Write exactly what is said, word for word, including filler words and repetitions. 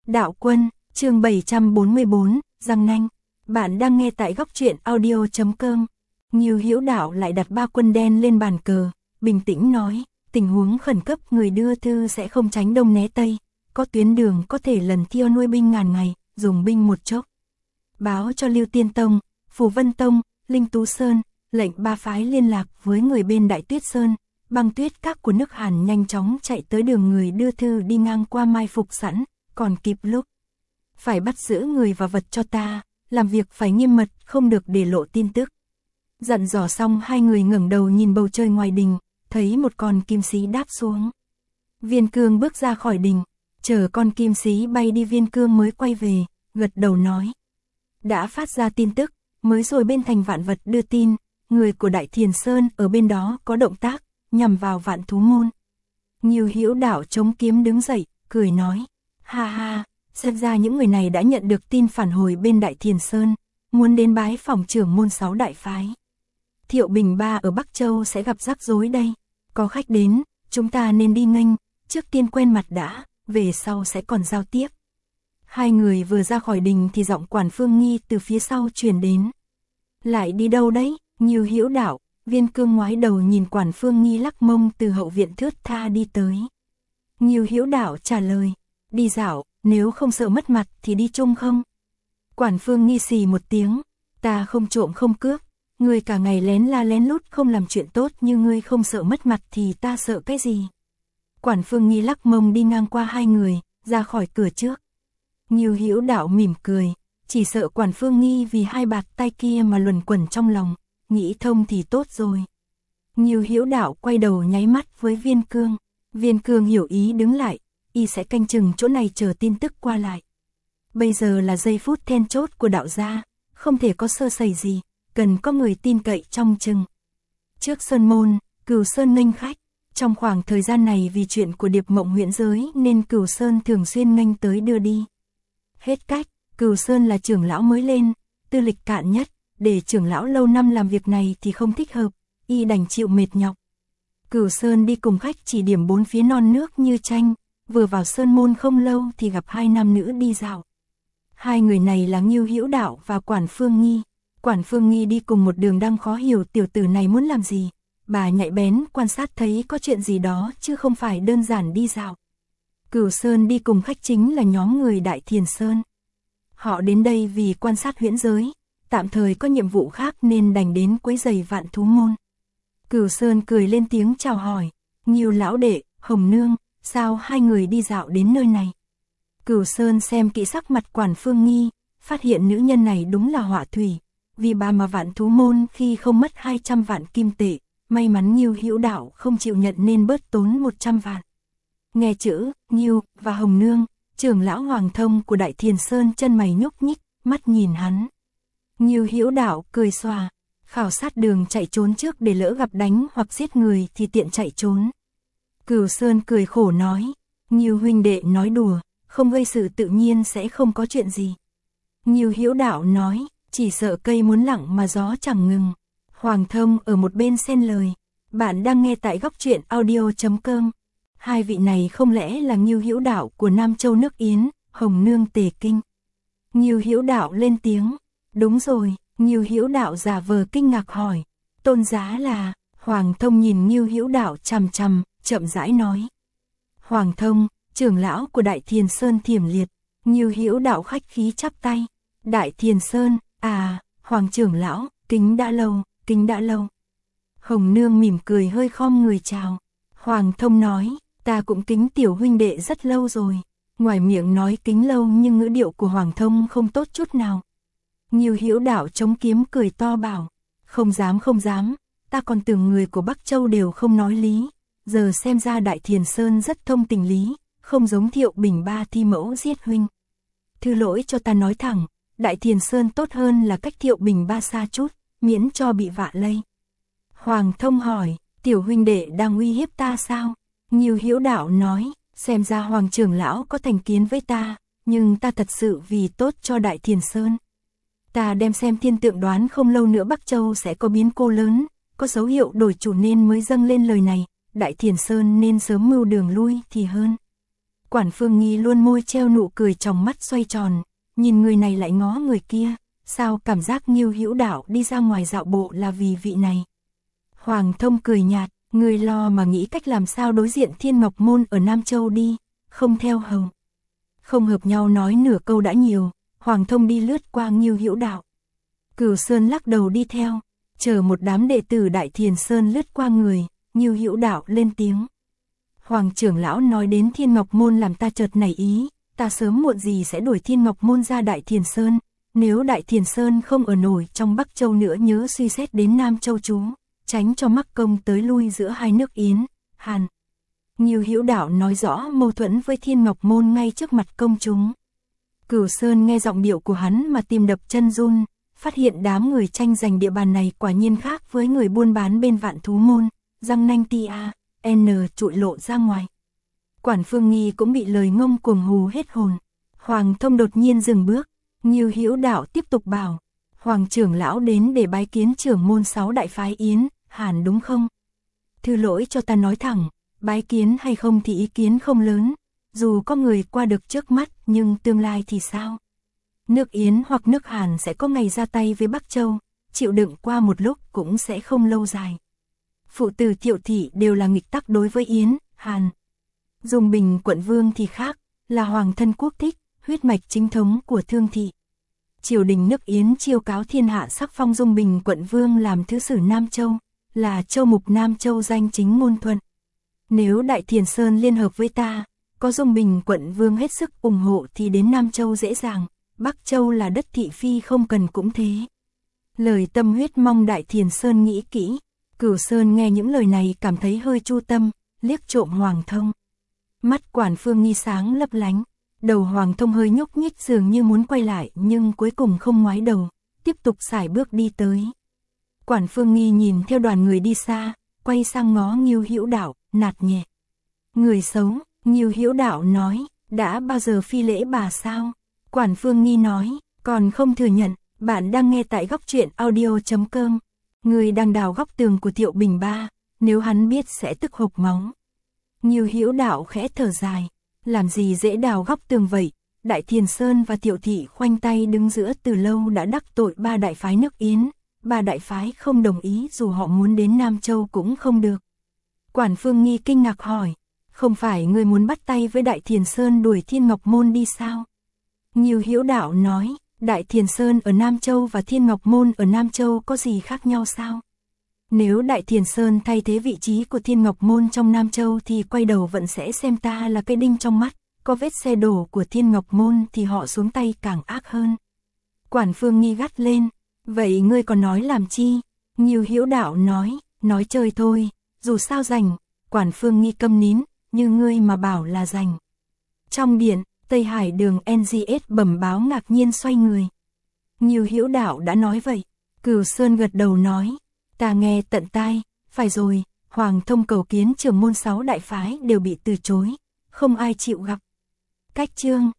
Đạo Quân, chương bảy trăm bốn mươi bốn, răng nanh. Bạn đang nghe tại góc truyện audio chấm com. Ngưu Hữu Đạo lại đặt ba quân đen lên bàn cờ, bình tĩnh nói, tình huống khẩn cấp người đưa thư sẽ không tránh đông né tây, có tuyến đường có thể lần thiêu nuôi binh ngàn ngày, dùng binh một chốc. Báo cho Lưu Tiên Tông, Phù Vân Tông, Linh Tú Sơn, lệnh ba phái liên lạc với người bên Đại Tuyết Sơn, băng tuyết các của nước Hàn nhanh chóng chạy tới đường người đưa thư đi ngang qua mai phục sẵn, còn kịp lúc. Phải bắt giữ người và vật cho ta, làm việc phải nghiêm mật, không được để lộ tin tức. Dặn dò xong hai người ngẩng đầu nhìn bầu trời ngoài đình, thấy một con kim sĩ đáp xuống. Viên Cương bước ra khỏi đình, chờ con kim sĩ bay đi. Viên Cương mới quay về, gật đầu nói. Đã phát ra tin tức, mới rồi bên thành Vạn Vật đưa tin, người của Đại Thiền Sơn ở bên đó có động tác, nhằm vào Vạn Thú Môn. Ngưu Hữu Đạo chống kiếm đứng dậy, cười nói, ha ha, xem ra những người này đã nhận được tin phản hồi bên Đại Thiền Sơn, muốn đến bái phỏng trưởng môn sáu đại phái. Thiệu Bình Ba ở Bắc Châu sẽ gặp rắc rối đây, có khách đến, chúng ta nên đi nghênh, trước tiên quen mặt đã, về sau sẽ còn giao tiếp. Hai người vừa ra khỏi đình thì giọng Quản Phương Nghi từ phía sau truyền đến. Lại đi đâu đấy, Ngưu Hữu Đạo? Viên Cương ngoái đầu nhìn Quản Phương Nghi lắc mông từ hậu viện thướt tha đi tới. Ngưu Hữu Đạo trả lời, đi dạo, nếu không sợ mất mặt thì đi chung không? Quản Phương Nghi xì một tiếng, ta không trộm không cướp, ngươi cả ngày lén la lén lút không làm chuyện tốt như ngươi không sợ mất mặt thì ta sợ cái gì? Quản Phương Nghi lắc mông đi ngang qua hai người, ra khỏi cửa trước. Ngưu Hữu Đạo mỉm cười, chỉ sợ Quản Phương Nghi vì hai bạt tai kia mà luẩn quẩn trong lòng, nghĩ thông thì tốt rồi. Ngưu Hữu Đạo quay đầu nháy mắt với Viên Cương, Viên Cương hiểu ý đứng lại, y sẽ canh chừng chỗ này chờ tin tức qua lại. Bây giờ là giây phút then chốt của đạo gia, không thể có sơ sẩy gì, cần có người tin cậy trong chừng. Trước Sơn Môn, Cửu Sơn nghênh khách, trong khoảng thời gian này vì chuyện của Điệp Mộng huyễn giới nên Cửu Sơn thường xuyên nghênh tới đưa đi. Hết cách, Cửu Sơn là trưởng lão mới lên, tư lịch cạn nhất, để trưởng lão lâu năm làm việc này thì không thích hợp, y đành chịu mệt nhọc. Cửu Sơn đi cùng khách chỉ điểm bốn phía non nước như tranh, vừa vào Sơn Môn không lâu thì gặp hai nam nữ đi dạo. Hai người này là Ngưu Hữu Đạo và Quản Phương Nghi. Quản Phương Nghi đi cùng một đường đang khó hiểu tiểu tử này muốn làm gì, bà nhạy bén quan sát thấy có chuyện gì đó chứ không phải đơn giản đi dạo. Cửu Sơn đi cùng khách chính là nhóm người Đại Thiền Sơn. Họ đến đây vì quan sát huyễn giới, tạm thời có nhiệm vụ khác nên đành đến quấy rầy Vạn Thú Môn. Cửu Sơn cười lên tiếng chào hỏi, Ngưu lão đệ, Hồng Nương, sao hai người đi dạo đến nơi này? Cửu Sơn xem kỹ sắc mặt Quản Phương Nghi, phát hiện nữ nhân này đúng là họa thủy, vì bà mà Vạn Thú Môn khi không mất hai trăm vạn kim tệ, may mắn Ngưu Hữu Đạo không chịu nhận nên bớt tốn một trăm vạn. Nghe chữ Ngưu và Hồng Nương, trưởng lão Hoàng Thông của Đại Thiền Sơn chân mày nhúc nhích, mắt nhìn hắn. Ngưu Hữu Đạo cười xòa, khảo sát đường chạy trốn trước để lỡ gặp đánh hoặc giết người thì tiện chạy trốn. Cửu Sơn cười khổ nói, Ngưu huynh đệ nói đùa, không gây sự tự nhiên sẽ không có chuyện gì. Ngưu Hữu Đạo nói, chỉ sợ cây muốn lặng mà gió chẳng ngừng. Hoàng Thông ở một bên xen lời, bạn đang nghe tại góc truyện audio chấm com. Hai vị này không lẽ là Ngưu Hữu Đạo của Nam Châu nước Yến, Hồng Nương Tề Kinh? Ngưu Hữu Đạo lên tiếng, đúng rồi. Ngưu Hữu Đạo giả vờ kinh ngạc hỏi, tôn giá là? Hoàng Thông nhìn Ngưu Hữu Đạo chằm chằm, chậm rãi nói. Hoàng Thông, trưởng lão của Đại Thiền Sơn Thiểm Liệt. Ngưu Hữu Đạo khách khí chắp tay, Đại Thiền Sơn, à, Hoàng trưởng lão, kính đã lâu, kính đã lâu. Hồng Nương mỉm cười hơi khom người chào. Hoàng Thông nói, ta cũng kính tiểu huynh đệ rất lâu rồi. Ngoài miệng nói kính lâu nhưng ngữ điệu của Hoàng Thông không tốt chút nào. Ngưu Hữu Đạo chống kiếm cười to bảo, không dám không dám, ta còn tưởng người của Bắc Châu đều không nói lý, giờ xem ra Đại Thiền Sơn rất thông tình lý, không giống Thiệu Bình Ba thi mẫu giết huynh. Thứ lỗi cho ta nói thẳng, Đại Thiền Sơn tốt hơn là cách Thiệu Bình Ba xa chút, miễn cho bị vạ lây. Hoàng Thông hỏi, tiểu huynh đệ đang uy hiếp ta sao? Ngưu Hữu Đạo nói, xem ra Hoàng trưởng lão có thành kiến với ta, nhưng ta thật sự vì tốt cho Đại Thiền Sơn. Ta đem xem thiên tượng đoán không lâu nữa Bắc Châu sẽ có biến cố lớn, có dấu hiệu đổi chủ nên mới dâng lên lời này, Đại Thiền Sơn nên sớm mưu đường lui thì hơn. Quản Phương Nghi luôn môi treo nụ cười, trong mắt xoay tròn, nhìn người này lại ngó người kia, sao cảm giác Ngưu Hữu Đạo đi ra ngoài dạo bộ là vì vị này. Hoàng Thông cười nhạt, người lo mà nghĩ cách làm sao đối diện Thiên Ngọc Môn ở Nam Châu đi, không theo hầu. Không hợp nhau nói nửa câu đã nhiều, Hoàng Thông đi lướt qua Ngưu Hữu Đạo. Cửu Sơn lắc đầu đi theo, chờ một đám đệ tử Đại Thiền Sơn lướt qua người, Ngưu Hữu Đạo lên tiếng. Hoàng trưởng lão nói đến Thiên Ngọc Môn làm ta chợt nảy ý, ta sớm muộn gì sẽ đuổi Thiên Ngọc Môn ra Đại Thiền Sơn, nếu Đại Thiền Sơn không ở nổi trong Bắc Châu nữa nhớ suy xét đến Nam Châu chú, tránh cho mắc công tới lui giữa hai nước Yến, Hàn. Ngưu Hữu Đạo nói rõ mâu thuẫn với Thiên Ngọc Môn ngay trước mặt công chúng. Cửu Sơn nghe giọng điệu của hắn mà tim đập chân run, phát hiện đám người tranh giành địa bàn này quả nhiên khác với người buôn bán bên Vạn Thú Môn, răng nanh tia, n trụi lộ ra ngoài. Quản Phương Nghi cũng bị lời ngông cuồng hù hết hồn. Hoàng Thông đột nhiên dừng bước, Ngưu Hữu Đạo tiếp tục bảo, Hoàng trưởng lão đến để bái kiến trưởng môn sáu đại phái Yến, Hàn đúng không? Thư lỗi cho ta nói thẳng, bái kiến hay không thì ý kiến không lớn, dù có người qua được trước mắt nhưng tương lai thì sao? Nước Yến hoặc nước Hàn sẽ có ngày ra tay với Bắc Châu, chịu đựng qua một lúc cũng sẽ không lâu dài. Phụ tử Thiệu thị đều là nghịch tắc đối với Yến, Hàn. Dung Bình quận vương thì khác, là hoàng thân quốc thích, huyết mạch chính thống của Thương thị. Triều đình nước Yến chiêu cáo thiên hạ sắc phong Dung Bình quận vương làm thứ sử Nam Châu, là châu mục Nam Châu danh chính ngôn thuận. Nếu Đại Thiền Sơn liên hợp với ta, có Dung Bình quận vương hết sức ủng hộ thì đến Nam Châu dễ dàng, Bắc Châu là đất thị phi không cần cũng thế. Lời tâm huyết mong Đại Thiền Sơn nghĩ kỹ. Cửu Sơn nghe những lời này cảm thấy hơi chu tâm, liếc trộm Hoàng Thông. Mắt Quản Phương Nghi sáng lấp lánh, đầu Hoàng Thông hơi nhúc nhích dường như muốn quay lại nhưng cuối cùng không ngoái đầu, tiếp tục sải bước đi tới. Quản Phương Nghi nhìn theo đoàn người đi xa, quay sang ngó Ngưu Hữu Đạo, nạt nhẹ. Người xấu, Ngưu Hữu Đạo nói, đã bao giờ phi lễ bà sao? Quản Phương Nghi nói, còn không thừa nhận, bạn đang nghe tại góc truyện audio chấm com. Người đang đào góc tường của Thiệu Bình Ba, nếu hắn biết sẽ tức hộc máu. Ngưu Hữu Đạo khẽ thở dài, làm gì dễ đào góc tường vậy, Đại Thiền Sơn và Thiệu thị khoanh tay đứng giữa từ lâu đã đắc tội ba đại phái nước Yến, ba đại phái không đồng ý dù họ muốn đến Nam Châu cũng không được. Quản Phương Nghi kinh ngạc hỏi, không phải người muốn bắt tay với Đại Thiền Sơn đuổi Thiên Ngọc Môn đi sao? Ngưu Hữu Đạo nói, Đại Thiền Sơn ở Nam Châu và Thiên Ngọc Môn ở Nam Châu có gì khác nhau sao? Nếu Đại Thiền Sơn thay thế vị trí của Thiên Ngọc Môn trong Nam Châu thì quay đầu vẫn sẽ xem ta là cái đinh trong mắt, có vết xe đổ của Thiên Ngọc Môn thì họ xuống tay càng ác hơn. Quản Phương Nghi gắt lên, vậy ngươi còn nói làm chi? Ngưu Hữu Đạo nói, nói chơi thôi, dù sao rành. Quản Phương Nghi câm nín, như ngươi mà bảo là rành. Trong điện, Tây Hải đường en giê ét bẩm báo ngạc nhiên xoay người. Ngưu Hữu Đạo đã nói vậy. Cửu Sơn gật đầu nói, ta nghe tận tai, phải rồi, Hoàng Thông cầu kiến trưởng môn sáu đại phái đều bị từ chối, không ai chịu gặp. Cách chương